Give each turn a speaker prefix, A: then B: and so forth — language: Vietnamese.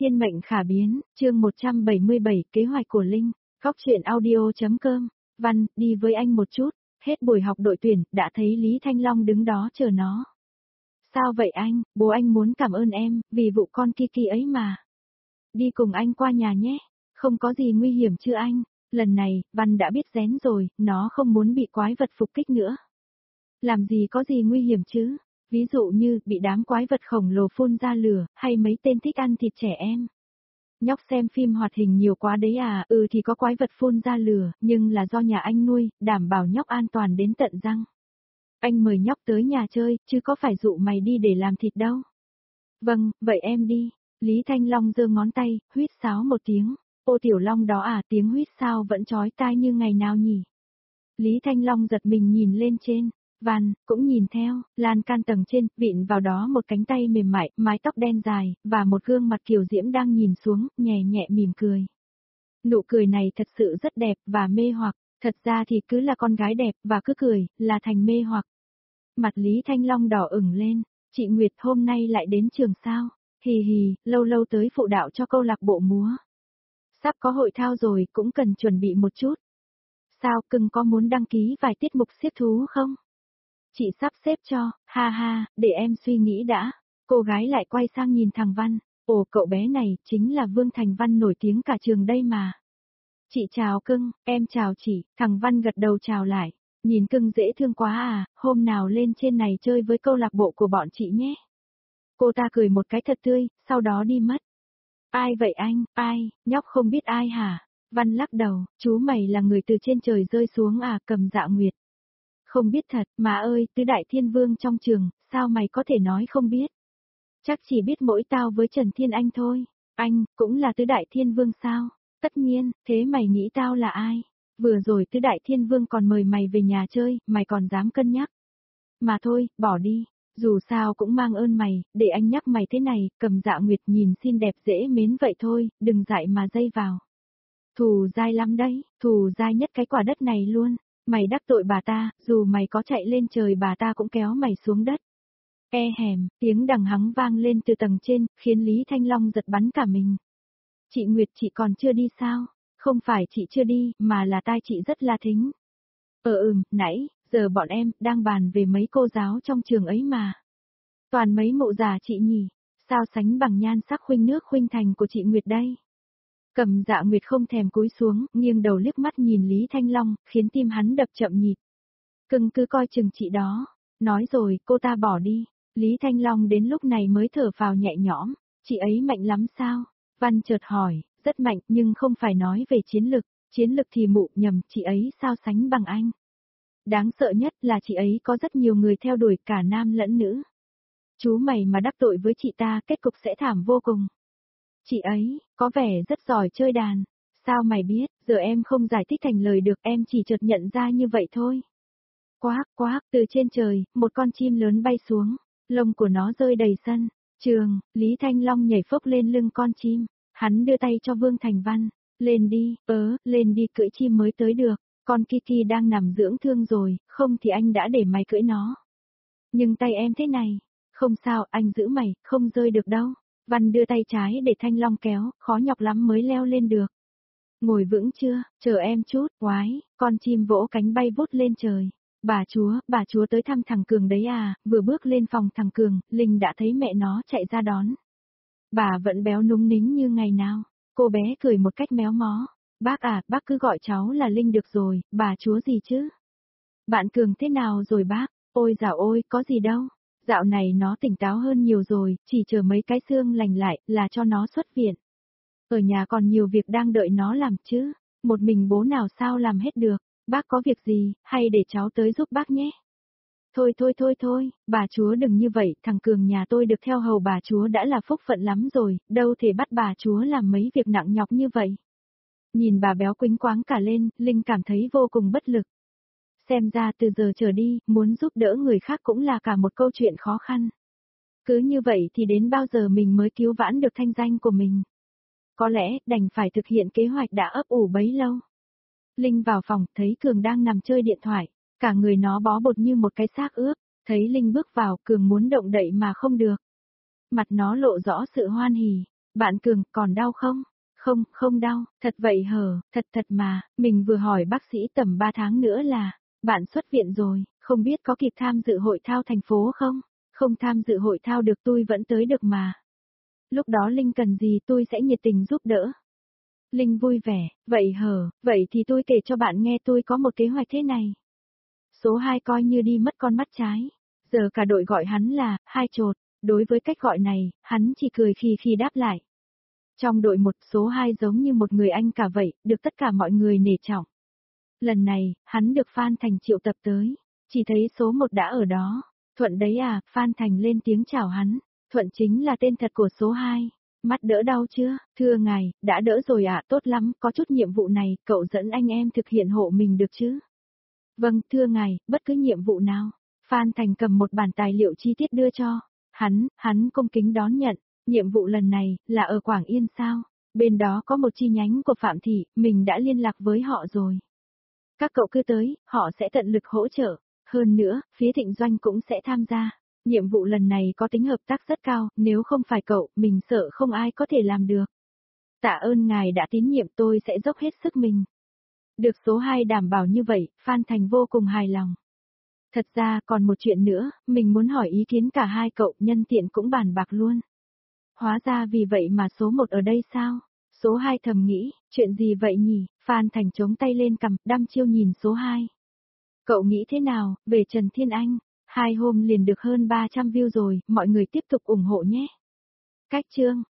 A: Thiên mệnh khả biến, chương 177, kế hoạch của Linh, góc truyện audio.com, Văn, đi với anh một chút, hết buổi học đội tuyển, đã thấy Lý Thanh Long đứng đó chờ nó. Sao vậy anh, bố anh muốn cảm ơn em, vì vụ con Kiki ấy mà. Đi cùng anh qua nhà nhé, không có gì nguy hiểm chứ anh, lần này, Văn đã biết rén rồi, nó không muốn bị quái vật phục kích nữa. Làm gì có gì nguy hiểm chứ? Ví dụ như bị đám quái vật khổng lồ phun ra lửa, hay mấy tên thích ăn thịt trẻ em. Nhóc xem phim hoạt hình nhiều quá đấy à, thì có quái vật phun ra lửa, nhưng là do nhà anh nuôi, đảm bảo nhóc an toàn đến tận răng. Anh mời nhóc tới nhà chơi, chứ có phải dụ mày đi để làm thịt đâu. Vâng, vậy em đi. Lý Thanh Long giơ ngón tay, huýt sáo một tiếng. Ô Tiểu Long đó à, tiếng huýt sao vẫn chói tai như ngày nào nhỉ? Lý Thanh Long giật mình nhìn lên trên. Văn, cũng nhìn theo, lan can tầng trên, vịn vào đó một cánh tay mềm mại, mái tóc đen dài, và một gương mặt kiều diễm đang nhìn xuống, nhẹ nhẹ mỉm cười. Nụ cười này thật sự rất đẹp và mê hoặc, thật ra thì cứ là con gái đẹp và cứ cười, là thành mê hoặc. Mặt Lý Thanh Long đỏ ửng lên, chị Nguyệt hôm nay lại đến trường sao? Hì hì, lâu lâu tới phụ đạo cho câu lạc bộ múa. Sắp có hội thao rồi, cũng cần chuẩn bị một chút. Sao, cưng có muốn đăng ký vài tiết mục xiếc thú không? Chị sắp xếp cho, ha ha, để em suy nghĩ đã. Cô gái lại quay sang nhìn thằng Văn, ồ cậu bé này, chính là Vương Thành Văn nổi tiếng cả trường đây mà. Chị chào cưng, em chào chị, thằng Văn gật đầu chào lại. Nhìn cưng dễ thương quá à, hôm nào lên trên này chơi với câu lạc bộ của bọn chị nhé. Cô ta cười một cái thật tươi, sau đó đi mất. Ai vậy anh, ai, nhóc không biết ai hả? Văn lắc đầu, chú mày là người từ trên trời rơi xuống à, Cầm Dạ Nguyệt. Không biết thật, mà ơi, tứ đại thiên vương trong trường, sao mày có thể nói không biết? Chắc chỉ biết mỗi tao với Trần Thiên Anh thôi. Anh, cũng là tứ đại thiên vương sao? Tất nhiên, thế mày nghĩ tao là ai? Vừa rồi tứ đại thiên vương còn mời mày về nhà chơi, mày còn dám cân nhắc. Mà thôi, bỏ đi, dù sao cũng mang ơn mày, để anh nhắc mày thế này, Cầm Dạ Nguyệt nhìn xinh đẹp dễ mến vậy thôi, đừng dại mà dây vào. Thù dai lắm đấy, thù dai nhất cái quả đất này luôn. Mày đắc tội bà ta, dù mày có chạy lên trời bà ta cũng kéo mày xuống đất. E hèm, tiếng đằng hắng vang lên từ tầng trên, khiến Lý Thanh Long giật bắn cả mình. Chị Nguyệt chị còn chưa đi sao? Không phải chị chưa đi, mà là tai chị rất là thính. Nãy, giờ bọn em đang bàn về mấy cô giáo trong trường ấy mà. Toàn mấy mụ già chị nhỉ, sao sánh bằng nhan sắc khuynh nước khuynh thành của chị Nguyệt đây? Cầm Dạ Nguyệt không thèm cúi xuống, nghiêng đầu liếc mắt nhìn Lý Thanh Long, khiến tim hắn đập chậm nhịp. Cưng cứ coi chừng chị đó. Nói rồi, cô ta bỏ đi. Lý Thanh Long đến lúc này mới thở phào nhẹ nhõm. Chị ấy mạnh lắm sao? Văn chợt hỏi, rất mạnh nhưng không phải nói về chiến lực. Chiến lực thì mụ nhầm, chị ấy sao sánh bằng anh? Đáng sợ nhất là chị ấy có rất nhiều người theo đuổi cả nam lẫn nữ. Chú mày mà đắc tội với chị ta, kết cục sẽ thảm vô cùng. Chị ấy, có vẻ rất giỏi chơi đàn. Sao mày biết, giờ em không giải thích thành lời được, em chỉ chợt nhận ra như vậy thôi. Quác quác, từ trên trời, một con chim lớn bay xuống, lông của nó rơi đầy sân. Trường, Lý Thanh Long nhảy phốc lên lưng con chim, hắn đưa tay cho Vương Thành Văn, lên đi, lên đi cưỡi chim mới tới được, con Kiki đang nằm dưỡng thương rồi, không thì anh đã để mày cưỡi nó. Nhưng tay em thế này, không sao, anh giữ mày, không rơi được đâu. Văn đưa tay trái để Thanh Long kéo, khó nhọc lắm mới leo lên được. Ngồi vững chưa, chờ em chút, quái, con chim vỗ cánh bay vút lên trời. Bà chúa tới thăm thằng Cường đấy à, vừa bước lên phòng thằng Cường, Linh đã thấy mẹ nó chạy ra đón. Bà vẫn béo núng nính như ngày nào, cô bé cười một cách méo mó. Bác à, bác cứ gọi cháu là Linh được rồi, bà chúa gì chứ? Bạn Cường thế nào rồi bác? Ôi dạo ôi, có gì đâu. Dạo này nó tỉnh táo hơn nhiều rồi, chỉ chờ mấy cái xương lành lại là cho nó xuất viện. Ở nhà còn nhiều việc đang đợi nó làm chứ, một mình bố nào sao làm hết được, bác có việc gì, hay để cháu tới giúp bác nhé. Thôi, bà chúa đừng như vậy, thằng Cường nhà tôi được theo hầu bà chúa đã là phúc phận lắm rồi, đâu thể bắt bà chúa làm mấy việc nặng nhọc như vậy. Nhìn bà béo quĩnh quáng cả lên, Linh cảm thấy vô cùng bất lực. Xem ra từ giờ trở đi, muốn giúp đỡ người khác cũng là cả một câu chuyện khó khăn. Cứ như vậy thì đến bao giờ mình mới cứu vãn được thanh danh của mình? Có lẽ, đành phải thực hiện kế hoạch đã ấp ủ bấy lâu. Linh vào phòng, thấy Cường đang nằm chơi điện thoại, cả người nó bó bột như một cái xác ướp, thấy Linh bước vào, Cường muốn động đậy mà không được. Mặt nó lộ rõ sự hoan hỉ, Bạn Cường, còn đau không? Không, không đau, thật vậy hở, thật mà, mình vừa hỏi bác sĩ tầm 3 tháng nữa là, bạn xuất viện rồi, không biết có kịp tham dự hội thao thành phố không? Không tham dự hội thao được tôi vẫn tới được mà. Lúc đó Linh cần gì tôi sẽ nhiệt tình giúp đỡ. Linh vui vẻ, vậy hở, vậy thì tôi kể cho bạn nghe tôi có một kế hoạch thế này. Số 2 coi như đi mất con mắt trái. Giờ cả đội gọi hắn là, hai chột. Đối với cách gọi này, hắn chỉ cười khi đáp lại. Trong đội một, số 2 giống như một người anh cả vậy, được tất cả mọi người nể trọng. Lần này, hắn được Phan Thành triệu tập tới. Chỉ thấy số 1 đã ở đó. Thuận đấy à, Phan Thành lên tiếng chào hắn. Thuận chính là tên thật của số 2. Mắt đỡ đau chưa? Thưa ngài, đã đỡ rồi ạ, tốt lắm, có chút nhiệm vụ này, cậu dẫn anh em thực hiện hộ mình được chứ? Vâng, thưa ngài, bất cứ nhiệm vụ nào. Phan Thành cầm một bản tài liệu chi tiết đưa cho. Hắn cung kính đón nhận. Nhiệm vụ lần này, là ở Quảng Yên sao? Bên đó có một chi nhánh của Phạm Thị, mình đã liên lạc với họ rồi. Các cậu cứ tới, họ sẽ tận lực hỗ trợ. Hơn nữa, phía Thịnh Doanh cũng sẽ tham gia. Nhiệm vụ lần này có tính hợp tác rất cao, nếu không phải cậu, mình sợ không ai có thể làm được. Tạ ơn ngài đã tín nhiệm, tôi sẽ dốc hết sức mình. Được số 2 đảm bảo như vậy, Phan Thành vô cùng hài lòng. Thật ra còn một chuyện nữa, mình muốn hỏi ý kiến cả hai cậu, nhân tiện cũng bàn bạc luôn. Hóa ra vì vậy mà số 1 ở đây sao? Số 2 thầm nghĩ, chuyện gì vậy nhỉ? Phan Thành chống tay lên cằm, đăm chiêu nhìn số 2. Cậu nghĩ thế nào, về Trần Thiên Anh? 2 hôm liền được hơn 300 view rồi, mọi người tiếp tục ủng hộ nhé. Cách chương